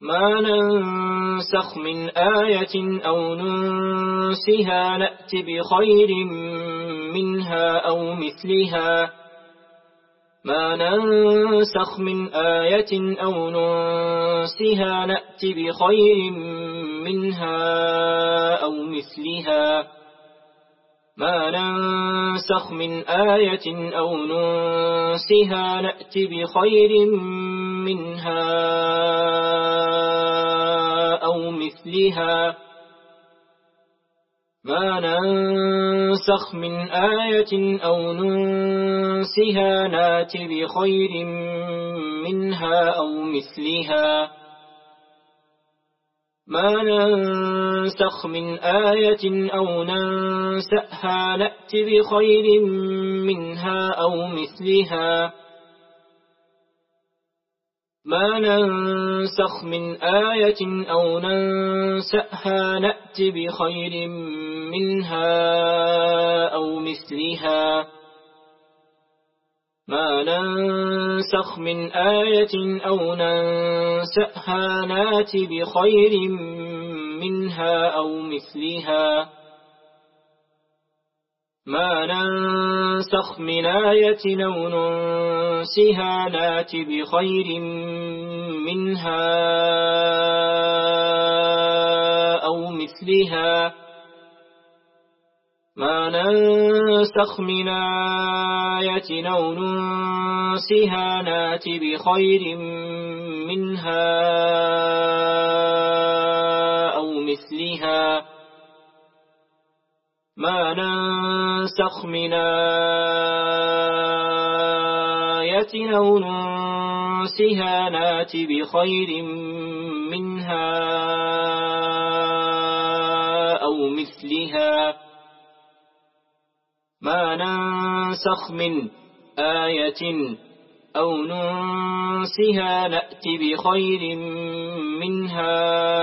ما ننسخ من آية أو ننسها نأت بخير منها أو مثلها ما ننسخ من آية أو ننسها نأت بخير منها أو مثلها ما ننسخ من آية أو ننسها نأت بخير منها أو مثلها ما ننسخ من آية أو ننسها نأت بخير منها أو مثلها ما ننسخ من آية أو ننسها نأت بخير منها أو مثلها ما ننسخ من آية أو ننسها نأت بخير منها أو مثلها ما ننسخ من آية أو ننسها نأت بخير منها أو مثلها ما ننسخ من آية أو ننسها نأت بخير منها أو مثلها ما ننسخ من آية أو ننسها نأت بخير منها أو مثلها ما ننسخ من آية أو ننسها نأت بخير منها أو مثلها ما ننسخ من آية أو ننسها نأت بخير منها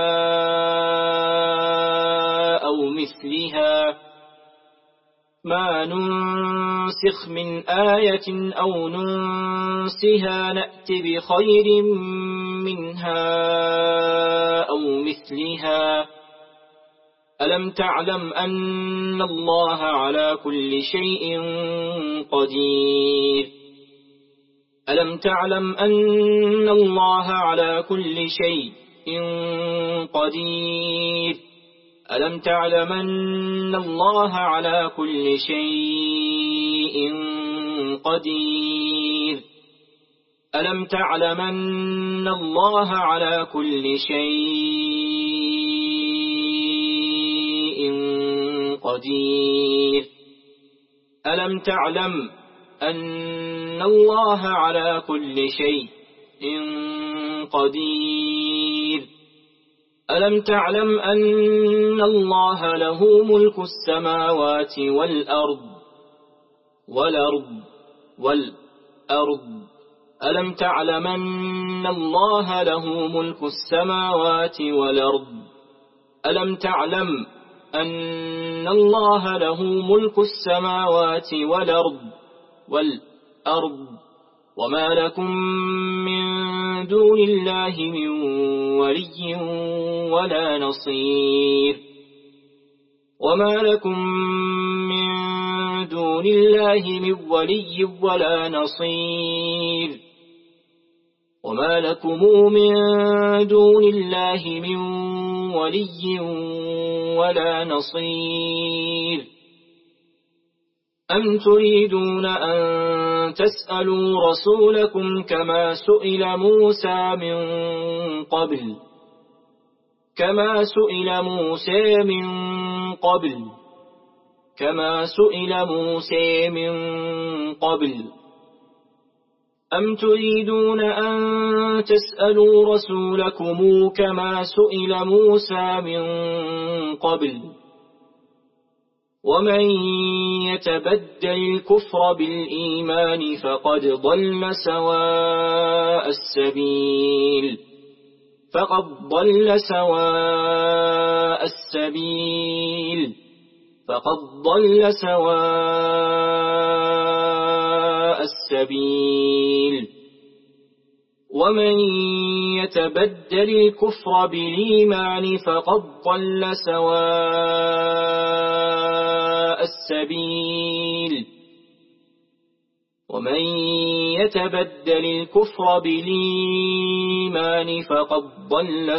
أو مثلها ما ننسخ من آية أو ننسها نأت بخير منها أو مثلها ألم تعلم أن الله على كل شيء قدير ألم تعلم أن الله على كل شيء قدير ألم تعلم أن الله على كل شيء قدير ألم تعلم أن الله على كل شيء قدير ألم تعلم أن الله على كل شيء قدير ألم تعلم أن الله له ملك السماوات والأرض ألم تعلم أن الله له ملك السماوات والأرض ألم تعلم أن الله له ملك السماوات والأرض وما لكم من دون الله من ولي ولا نصير وما لكم من دون الله من ولي ولا نصير وما لكم من دون الله من ولي ولا نصير أم تريدون أن تسألوا رسولكم كما سئل موسى من قبل أم تريدون أن تسألوا رسولكم كما سئل موسى من قبل ومن يتبدل الكفر بالإيمان فقد ضل سواء السبيل ومن يتبدل الكفر بالإيمان فقد ضل سواء السبيل ومن يتبدل الكفر بالإيمان فقد ضل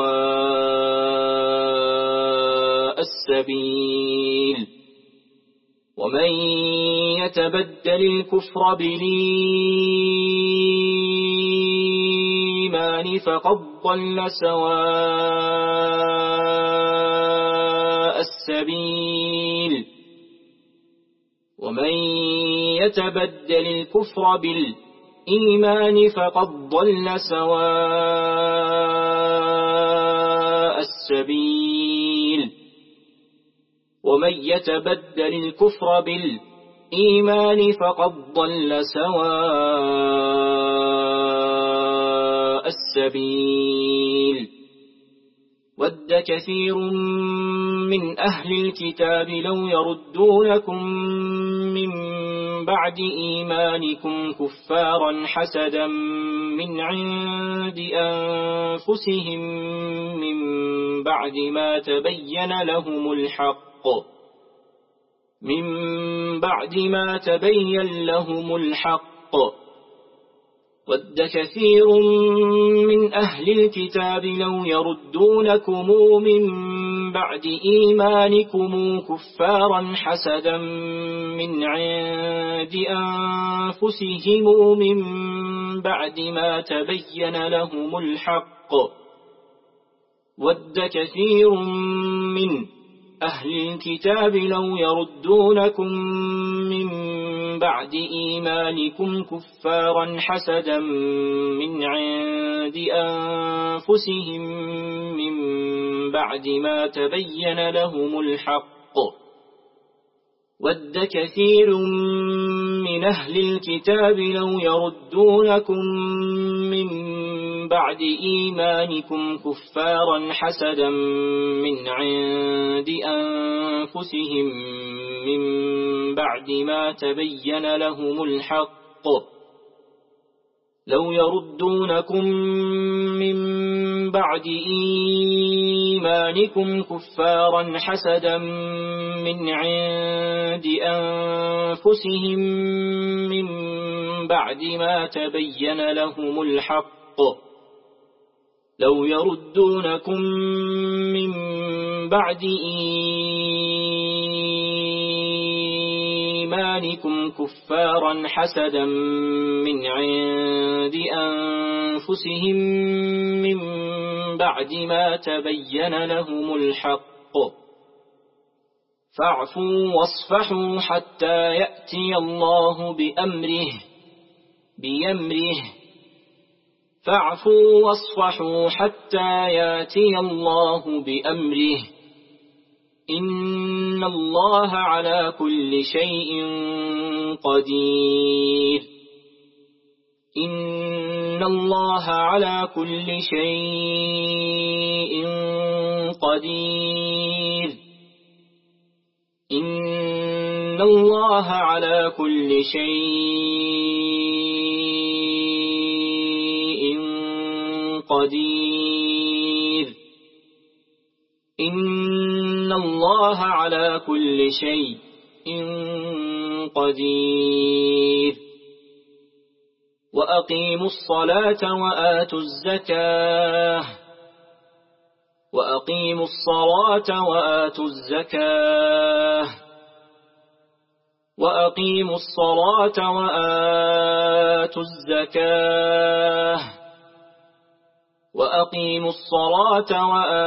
سواء السبيل ومن يتبدل الكفر بالإيمان فقد ضل سواء السبيل ومن يتبدل الكفر بالإيمان فقد ضل سواء السبيل ومن يتبدل الكفر بالإيمان فقد ضل سواء السبيل ود كثير من أهل الكتاب لو يردونكم من بعد إيمانكم كفارا حسدا من عند أنفسهم من بعد ما تبين لهم الحق ود كثير من أهل الكتاب لو يردونكم من بعد إيمانكم كفارا حسدا من عند أنفسهم من بعد ما تبين لهم الحق ود كثير من أهل الكتاب لو يردونكم من بعد إيمانكم كفارا حسدا من عند أنفسهم من بعد ما تبين لهم الحق ود كثير من أهل الكتاب لو يردونكم من بعد إيمانكم كفارا حسدا من عند أنفسهم من بعد ما تبين لهم الحق لو يردونكم من بعد إيمانكم كفارا حسدا من عند أنفسهم من بعد ما تبين لهم الحق لو يردونكم من بعد إيمانكم كفارا حسدا من عند أنفسهم من بعد ما تبين لهم الحق فاعفوا واصفحوا حتى يأتي الله بأمره فاعفوا واصفحوا حتى يأتي الله بأمره إن الله على كل شيء قدير إن الله على كل شيء قدير إن الله على كل شيء قدير إن الله على كل شيء قدير وأقيموا الصلاة وآتوا الزكاة وأقيموا الصلاة وآتوا الزكاة وأقيموا الصلاة وآتوا الزكاة وأقيموا الصلاة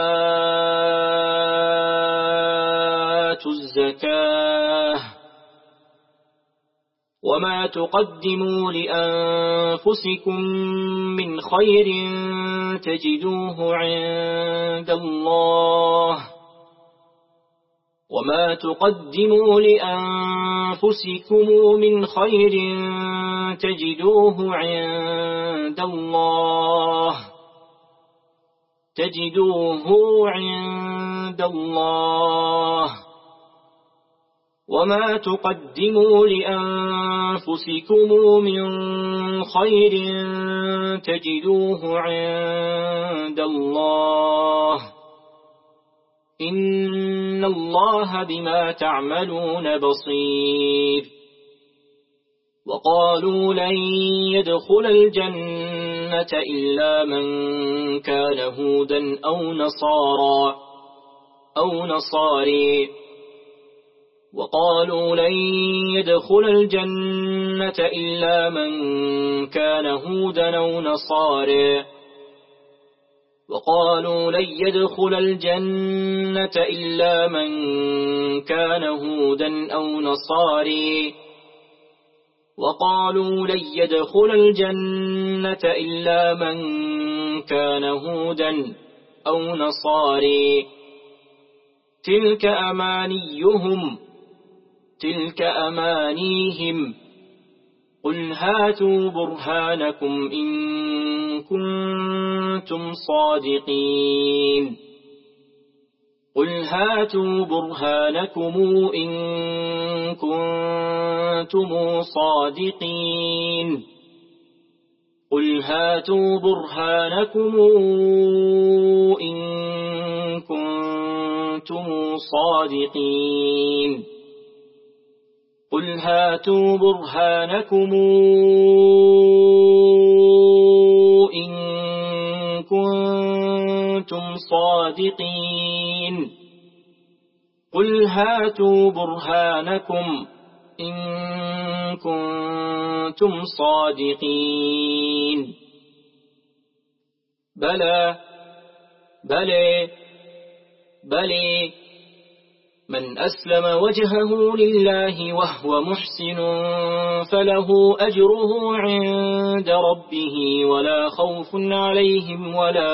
وآتوا الزكاة وما تقدموا لأنفسكم من خير تجدوه عند الله وما تقدموا لأنفسكم من خير تجدوه عند الله وما تقدموا لأنفسكم من خير تجدوه عند الله إن الله بما تعملون بصير وقالوا لن يدخل الجنة إلا من كان هودا أو نصاري وقالوا لن يدخل الجنة إلا من كان هودا أو نصاري وقالوا لن يدخل الجنة إلا من كان هودا أو نصاري وقالوا لن يدخل الجنة إلا من كان هودا أو نصاري تلك أمانيهم قل هاتوا برهانكم إن كنتم صادقين قل هاتوا برهانكم إن كنتم صادقين قل هاتوا برهانكم إن كنتم صادقين قل هاتوا برهانكم إن كنتم صادقين قل هاتوا برهانكم إن كنتم صادقين بلى من أسلم وجهه لله وهو محسن فله أجره عند ربه ولا خوف عليهم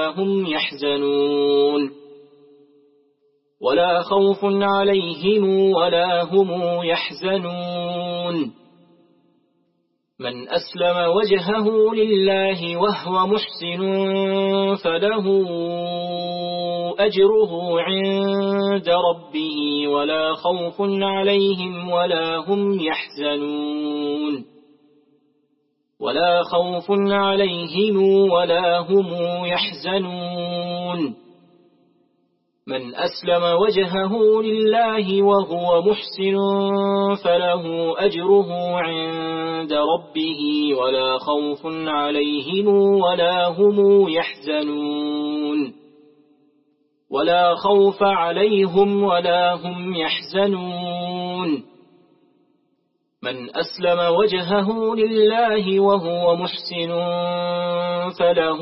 ولا هم يحزنون من أسلم وجهه لله وهو محسن فله أجره عند ربه ولا خوف عليهم ولا هم يحزنون من أسلم وجهه لله وهو محسن فله أجره عند ربه ولا خوف عليهم ولا هم يحزنون ولا خوف عليهم ولا هم يحزنون من أسلم وجهه لله وهو محسن فله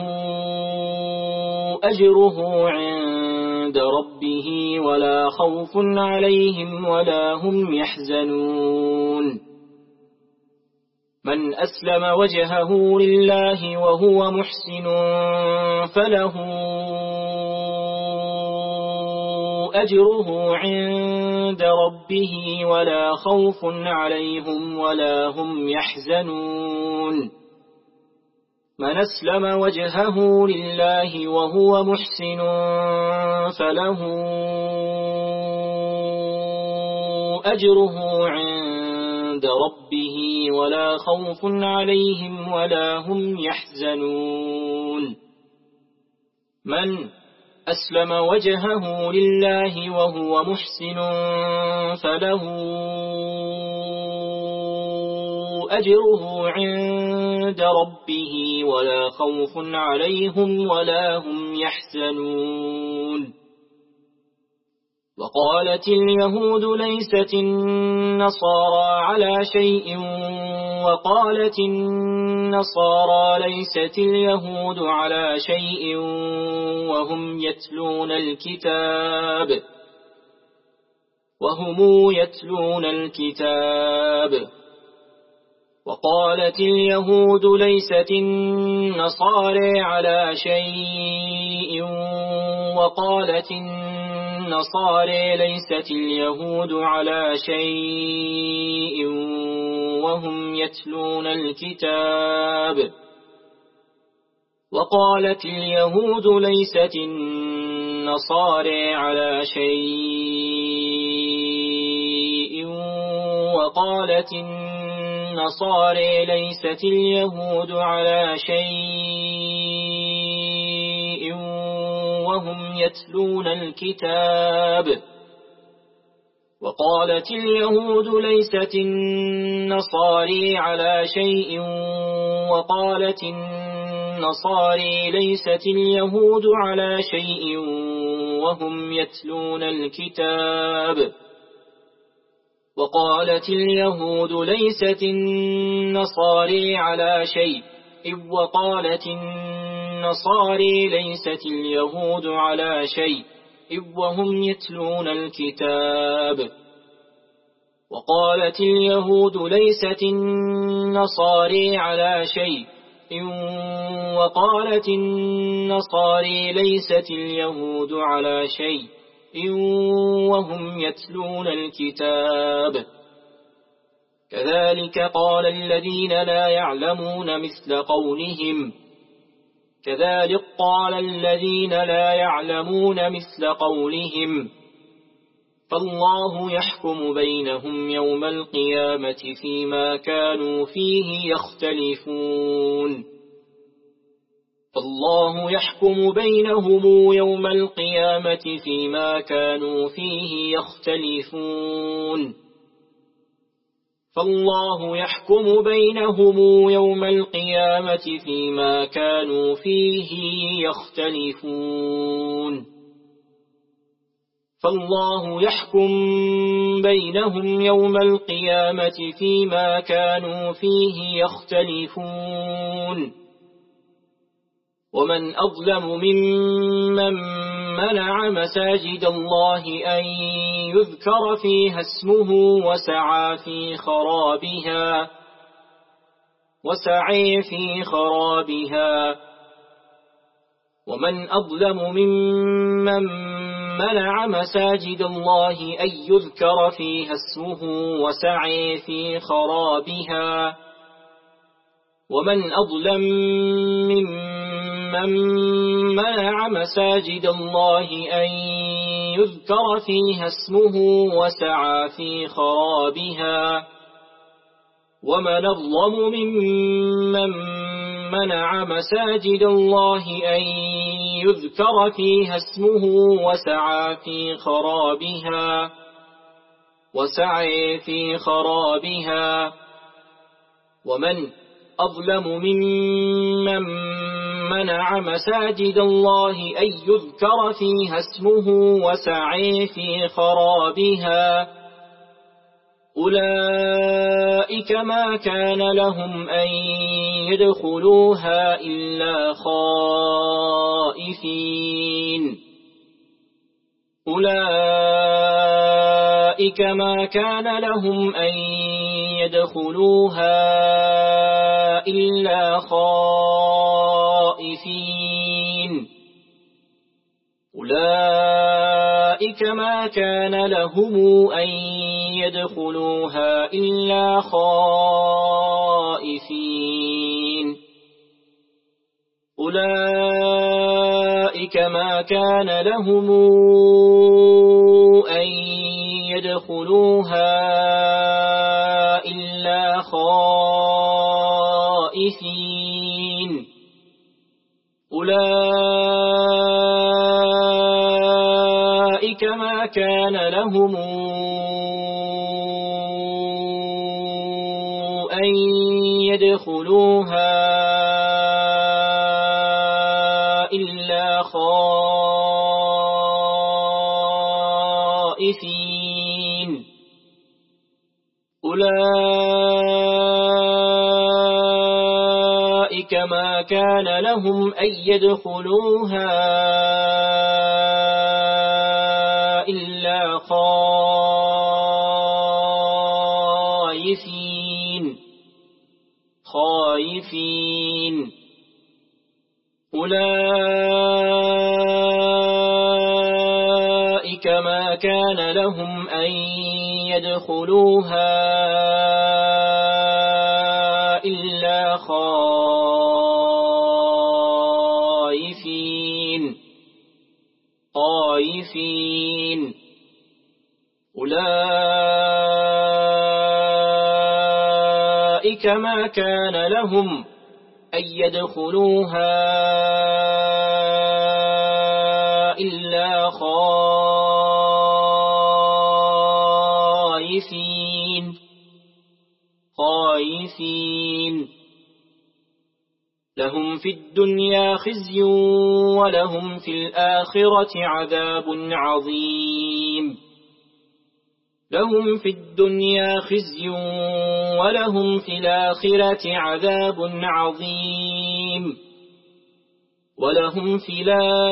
أجره عند ربه ولا خوف عليهم ولا هم يحزنون من أسلم وجهه لله وهو محسن فله أجره عند ربه ولا خوف عليهم ولا هم يحزنون من أسلم وجهه لله وهو محسن فله أجره عند ربه ولا خوف عليهم ولا هم يحزنون من أسلم وجهه لله وهو محسن فله أجره عند ربه ولا خوف عليهم ولا هم يحزنون وقالت اليهود ليست النصارى على شيء وقالت النصارى ليست اليهود على شيء وهم يتلون الكتاب وقالت اليهود ليست النصارى على شيء وقالت النصارى ليست اليهود على شيء وهم يتلون الكتاب وقالت اليهود ليست النصارى على شيء وقالت النصارى ليست اليهود على شيء وهم يتلون الكتاب وقالت اليهود ليست النصارى على شيء وقالت النصارى ليست اليهود على شيء وهم يتلون الكتاب وقالت اليهود ليست النصارى على شيء وقالت النصارى ليست اليهود على شيء وهم يتلون الكتاب وقالت اليهود ليست النصارى على شيء وقالت النصارى ليست اليهود على شيء وهم يتلون الكتاب كذلك قال الذين لا يعلمون مثل قولهم كذلك قال الذين لا يعلمون مثل قولهم فالله يحكم بينهم يوم القيامة فيما كانوا فيه يختلفون فالله يحكم بينهم يوم القيامة فيما كانوا فيه يختلفون فالله يحكم بينهم يوم القيامة فيما كانوا فيه يختلفون فالله يحكم بينهم يوم القيامة فيما كانوا فيه يختلفون ومن أظلم ممن منع مساجد الله أن يذكر فيها اسمه وسعى في خرابها ومن أظلم ممن منع مساجد الله أن يذكر فيها اسمه وسعى في خرابها ومن أظلم ممن منع مساجد الله أن يذكر فيها اسمه وسعى في خرابها ومن أظلم ممن منع مساجد الله أن يذكر فيها اسمه وسعى في خرابها ومن أظلم ممن منع مساجد الله أن يذكر فيها اسمه وسعى في خرابها أولئك ما كان لهم أن يدخلوها إلا خائفين أولئك ما كان لهم أن يدخلوها إلا خائفين أولئك ما كان لهم أن يدخلوها إلا خائفين أولئك ما كان لهم أن يدخلوها إلا خائفين أولئك ما كان لهم أن يدخلوها إلا خائفين أولئك ما كان لهم أن يدخلوها إلا خائفين أولئك ما كان لهم أن يدخلوها إلا خائفين أولئك أولئك ما كان لهم أن يدخلوها إلا خائفين لهم في الدنيا خزي ولهم في الآخرة عذاب عظيم لهم في الدنيا خزي ولهم في الآخرة عذاب عظيم ولهم في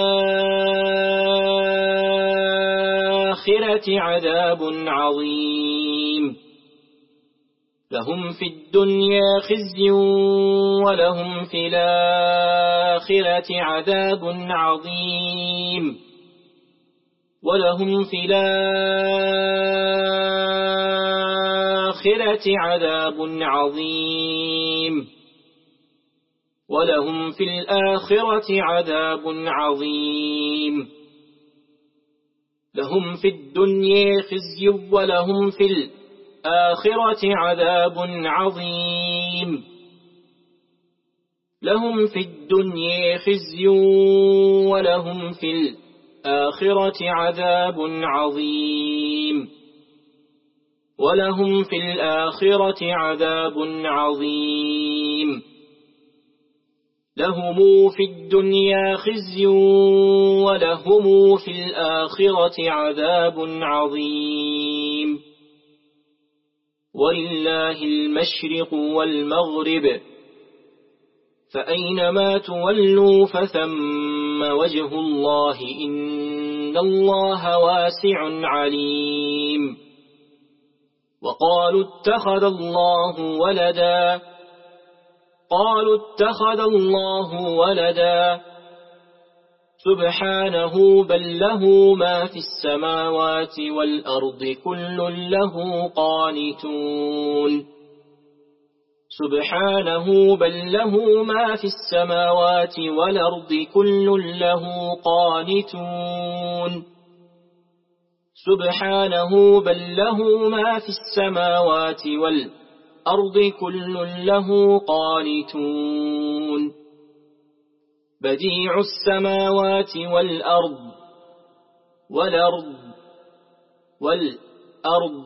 الآخرة عذاب عظيم لهم في الدنيا خزي ولهم في الآخرة عذاب عظيم ولهم في الآخرة عذاب عظيم ولهم في الآخرة عذاب عظيم لهم في الدنيا خزي ولهم في الآخرة عذاب عظيم لهم في الدنيا خزي ولهم في الآخرة عذاب عظيم ولهم في الآخرة عذاب عظيم لهم في الدنيا خزي ولهم في الآخرة عذاب عظيم ولله المشرق والمغرب فأينما تولوا فثم وجه الله إن الله واسع عليم وقالوا اتخذ الله ولدا قالوا اتخذ الله ولدا سبحانه بل له ما في السماوات والأرض كل له قانتون سبحانه بل له ما في السماوات والأرض كل له قانتون سبحانه بل له ما في السماوات والأرض كل له قانتون بديع السماوات والأرض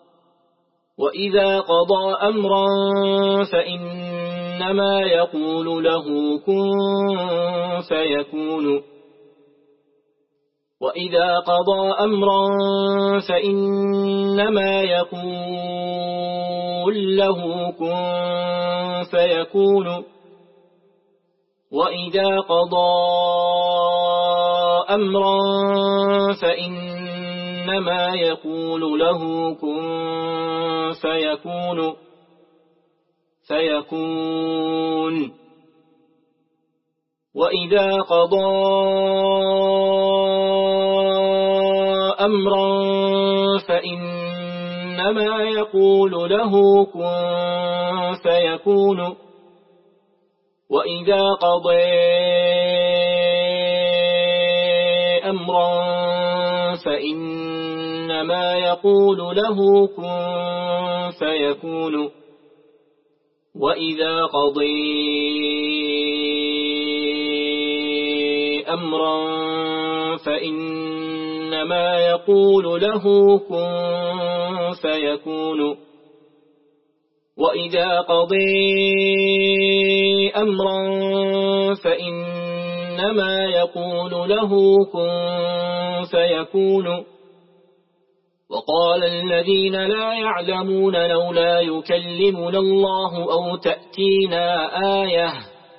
وإذا قضى أمرا فإنما يقول له كن فيكون وإذا قضى أمرا فإنما يقول له كن فيكون وإذا قضى أمرا فإنما يقول له كن فيكون وإذا قضى أمرا فإنما يقول له كن فيكون وإذا قضى أمرا فإنما يقول له كن فيكون وإذا قضى أمرا فإنما يقول له كن فيكون وإذا قضى أمرا فإنما يقول له كن فيكون وقال الذين لا يعلمون لولا يكلمنا الله أو تأتينا آية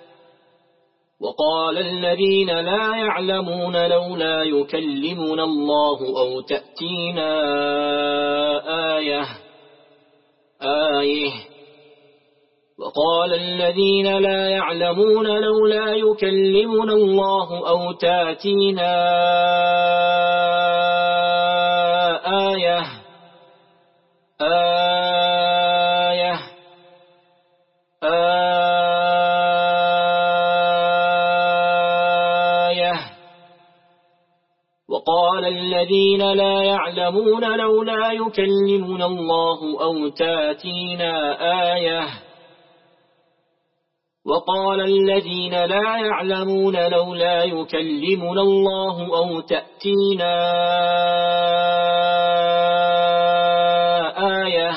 وقال الذين لا يعلمون لولا يكلمنا الله أو تأتينا آية وقال الذين لا يعلمون لولا يكلمنا الله أو تأتينا آية وقال الذين لا يعلمون لولا يكلمنا الله أو تأتينا آية وقال الذين لا يعلمون لولا يكلمنا الله أو تأتينا آية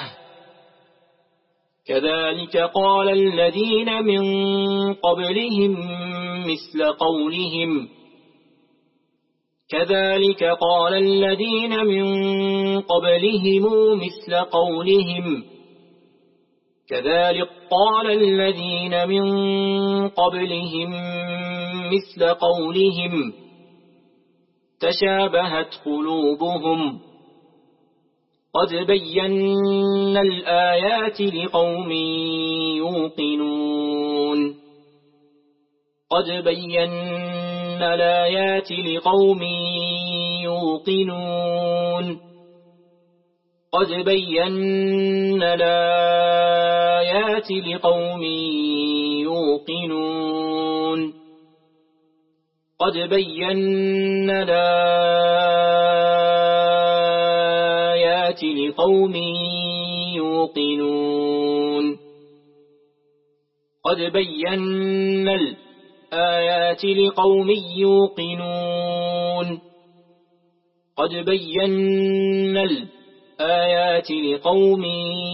كذلك قال الذين من قبلهم مثل قولهم كذلك قال الذين من قبلهم مثل قولهم كذلك قال الذين من قبلهم مثل قولهم تشابهت قلوبهم قد بينا الآيات لقوم يوقنون قد بينا الآيات لقوم يوقنون قد بينا الآيات لقوم يوقنون قد بينا الآيات لقوم يوقنون قد بينا الآيات لقوم يوقنون قد بينا الآيات لقوم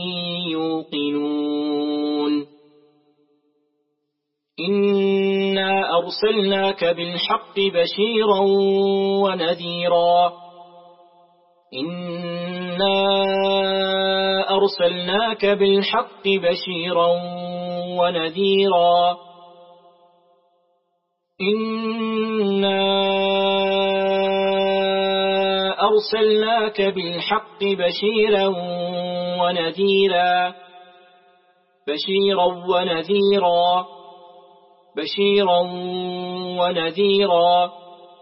يوقنون إنا أرسلناك بالحق بشيرا ونذيرا إنا أرسلناك بالحق بشيرا ونذيرا إنا أرسلناك بالحق بشيرا ونذيرا بشيرا ونذيرا بشيرا ونذيرا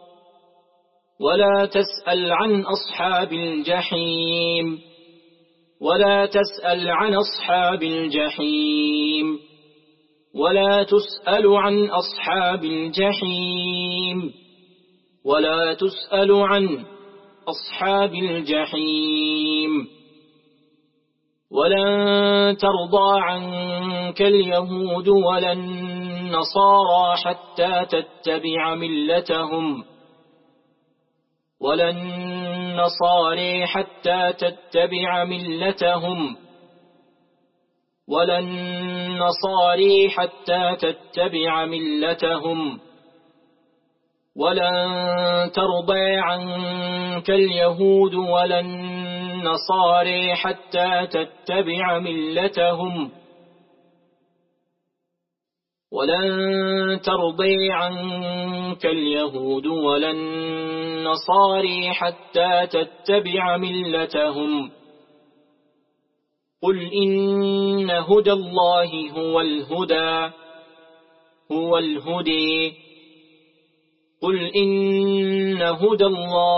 ولا تسأل عن أصحاب الجحيم ولا تسأل عن أصحاب الجحيم ولا تسأل عن أصحاب الجحيم ولا تسأل عن أصحاب الجحيم ولن ترضى عنك اليهود ولا النصارى حتى تتبع ملتهم ولا النصارى حتى تتبع ملتهم ولا النصارى حتى تتبع ملتهم ولن ترضى عنك اليهود ولا النصارى حتى تتبع ملتهم ولن ترضى عنك اليهود ولا النصارى حتى تتبع ملتهم قل إن هدى الله هو الهدى قل إن هدى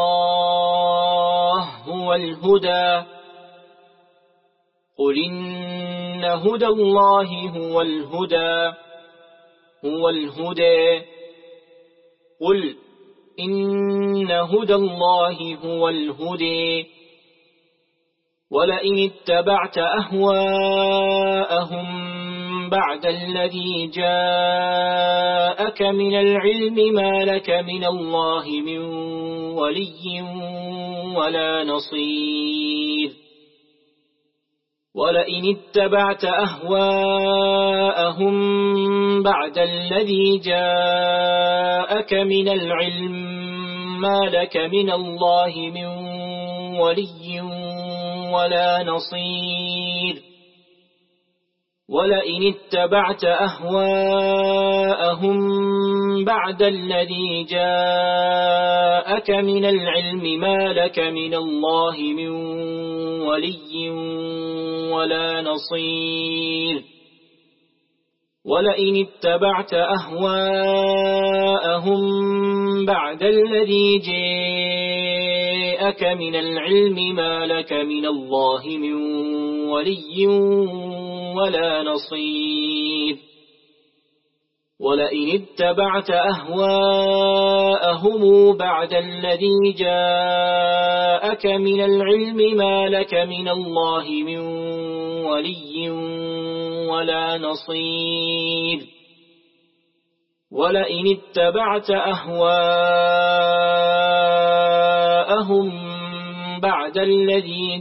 الله هو الهدى قل إن هدى الله هو الهدى قل إن هدى الله هو الهدى ولئن اتبعت أهواءهم بعد الذي جاءك من العلم ما لك من الله من ولي ولا نصير ولئن اتبعت أهواءهم بعد الذي جاءك من العلم ما لك من الله من ولي ولا نصير ولئن اتبعت أهواءهم بعد الذي جاءك من العلم ما لك من الله من ولي ولا نصير ولئن اتبعت أهواءهم بعد الذي جاءك من العلم ما لك من الله من ولي ولا نصير ولئن اتبعت أهواءهم بعد الذي جاءك من العلم ما لك من الله من ولي ولا نصير ولئن اتبعت أهواءهم بعد الذي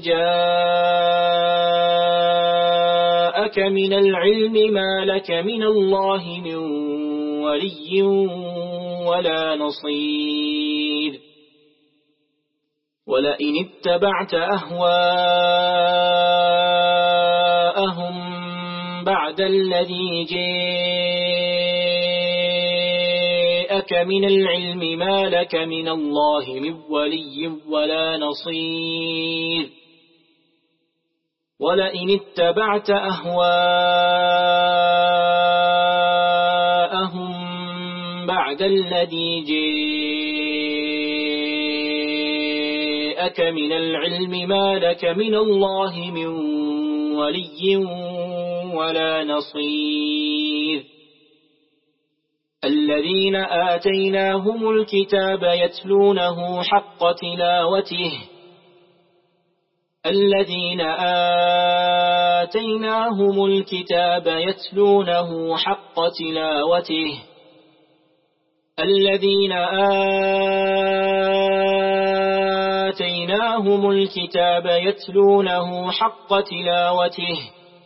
جاءك من العلم ما لك من الله من ولي ولا نصير ولئن اتبعت أهواءهم بعد الذي جاءك من العلم ما لك من الله من ولي ولا نصير ولئن اتبعت أهواءهم بعد الذي جاءك من العلم ما لك من الله من ولي ولا نصير الذين آتيناهم الكتاب يتلونه حق تلاوته الذين آتيناهم الكتاب يتلونه حق تلاوته الذين آتيناهم الكتاب يتلونه حق تلاوته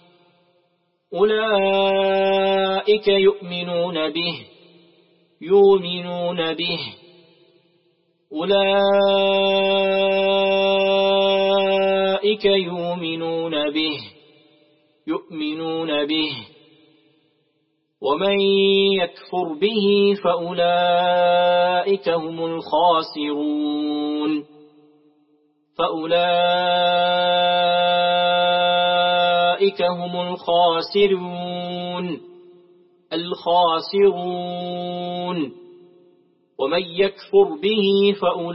أولئك يؤمنون به أولئك يؤمنون به ومن يكفر به فأولئك هم الخاسرون ومن يكفر به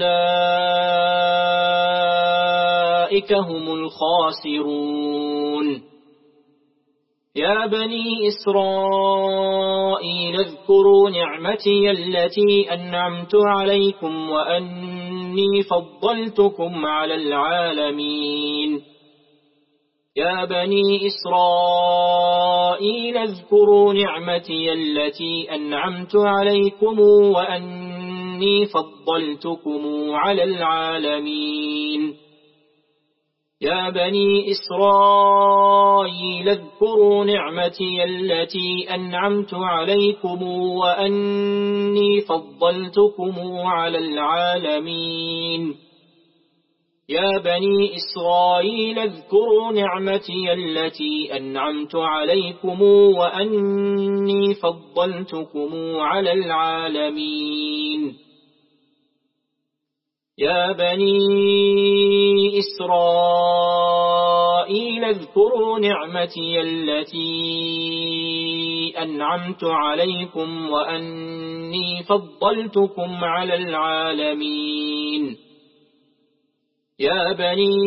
فأولئك هم الخاسرون يا بني إسرائيل اذكروا نعمتي التي أنعمت عليكم وأني فضلتكم على العالمين يا بني إسرائيل اذكروا نعمتي التي أنعمت عليكم وأني فضلتكم على العالمين يا بني إسرائيل اذكروا نعمتي التي أنعمت عليكم وأني فضلتكم على العالمين يا بني إسرائيل اذكروا نعمتي التي أنعمت عليكم وأني فضلتكم على العالمين يا بني إسرائيل اذكروا نعمتي التي أنعمت عليكم وأني فضلتكم على العالمين يا بني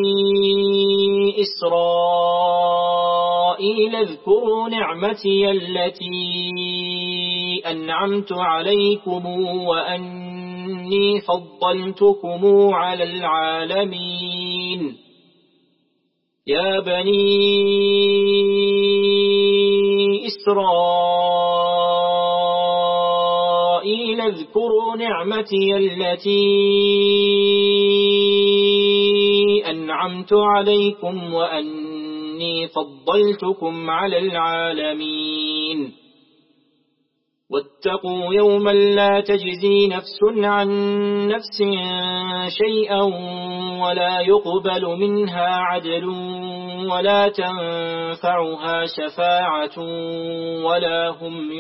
إسرائيل اذكروا نعمتي التي أنعمت عليكم وأني فضلتكم على العالمين يا بني إسرائيل اذكروا نعمتي التي أنعمت عليكم وأني فضلتكم على العالمين واتقوا يوما لا تجزي نفس عن نفس شيئا ولا يقبل منها عدل ولا تنفعها شفاعة ولا هم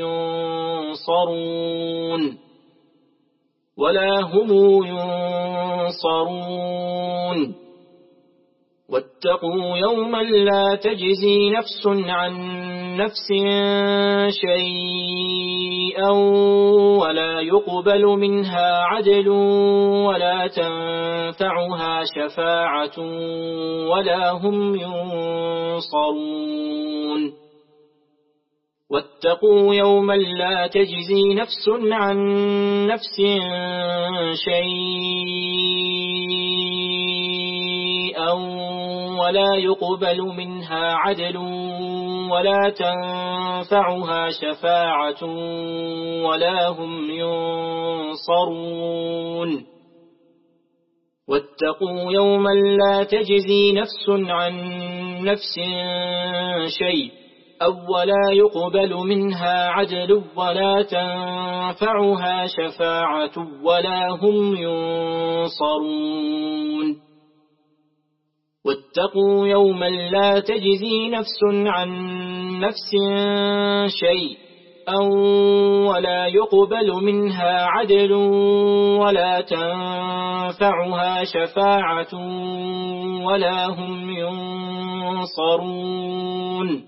ينصرون واتقوا يوما لا تجزي نفس عن نفس شيئا ولا يقبل منها عدل ولا تنفعها شفاعة ولا هم ينصرون واتقوا يوما لا تجزي نفس عن نفس شيئا ولا يقبل منها عدل ولا تنفعها شفاعة ولا هم ينصرون واتقوا يوما لا تجزي نفس عن نفس شيء ولا يقبل منها عدل ولا تنفعها شفاعة ولا هم ينصرون واتقوا يوما لا تجزي نفس عن نفس شيء ولا يقبل منها عدل ولا تنفعها شفاعة ولا هم ينصرون